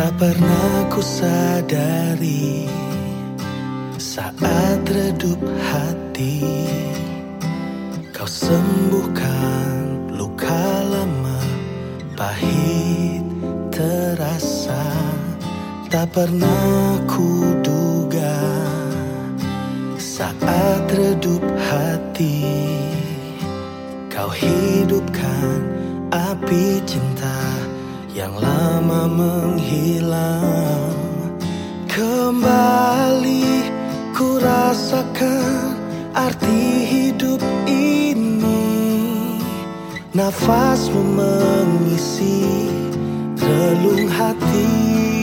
Tak pernah ku sadari saat redup hati, kau sembuhkan luka lama, pahit terasa. Tak pernah ku duga saat redup hati, kau hidupkan api cinta yang lama menghilang. Kembali ku rasakan arti hidup ini, nafasmu mengisi relung hati.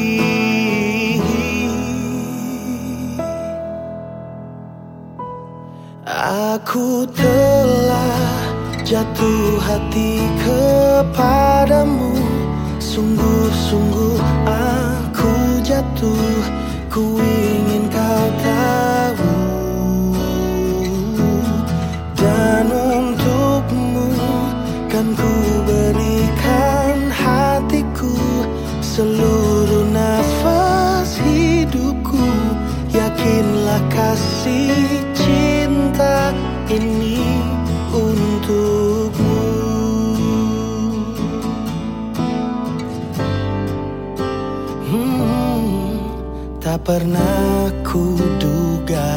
Aku telah jatuh hati kepadamu, sungguh-sungguh aku jatuh, ku ingin kau tahu. Dan untukmu kan ku berikan hatiku, seluruh nafas hidupku. Yakinlah kasih cinta ini untukmu. Tak pernah ku duga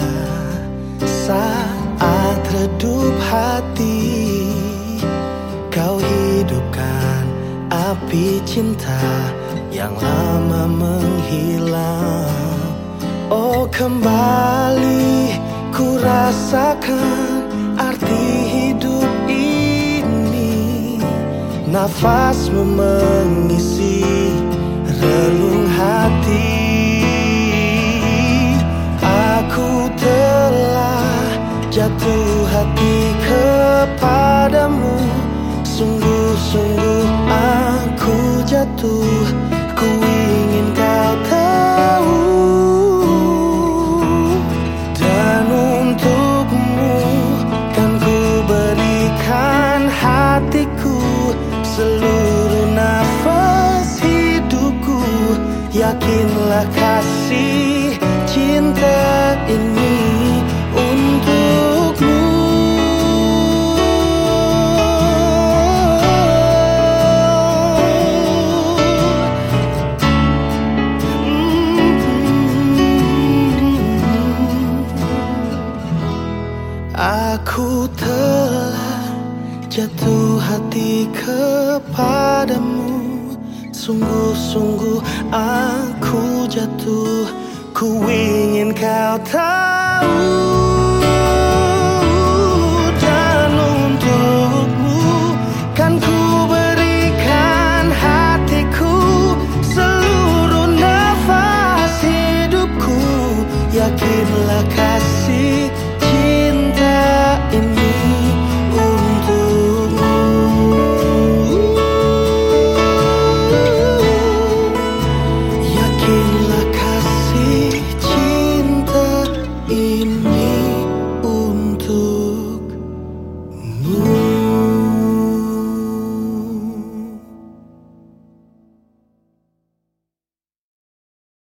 saat redup hati, kau hidupkan api cinta yang lama menghilang. Oh, kembali ku rasakan arti hidup ini, nafasmu mengisi relung hati. Aku telah jatuh hati kepadamu, sungguh-sungguh aku jatuh, ku ingin kau tahu. Dan untukmu kan ku berikan hatiku, seluruh nafas hidupku. Yakinlah kasih cinta ini untukmu. Aku telah jatuh hati kepadamu, sungguh-sungguh aku jatuh, ku ingin kau tahu.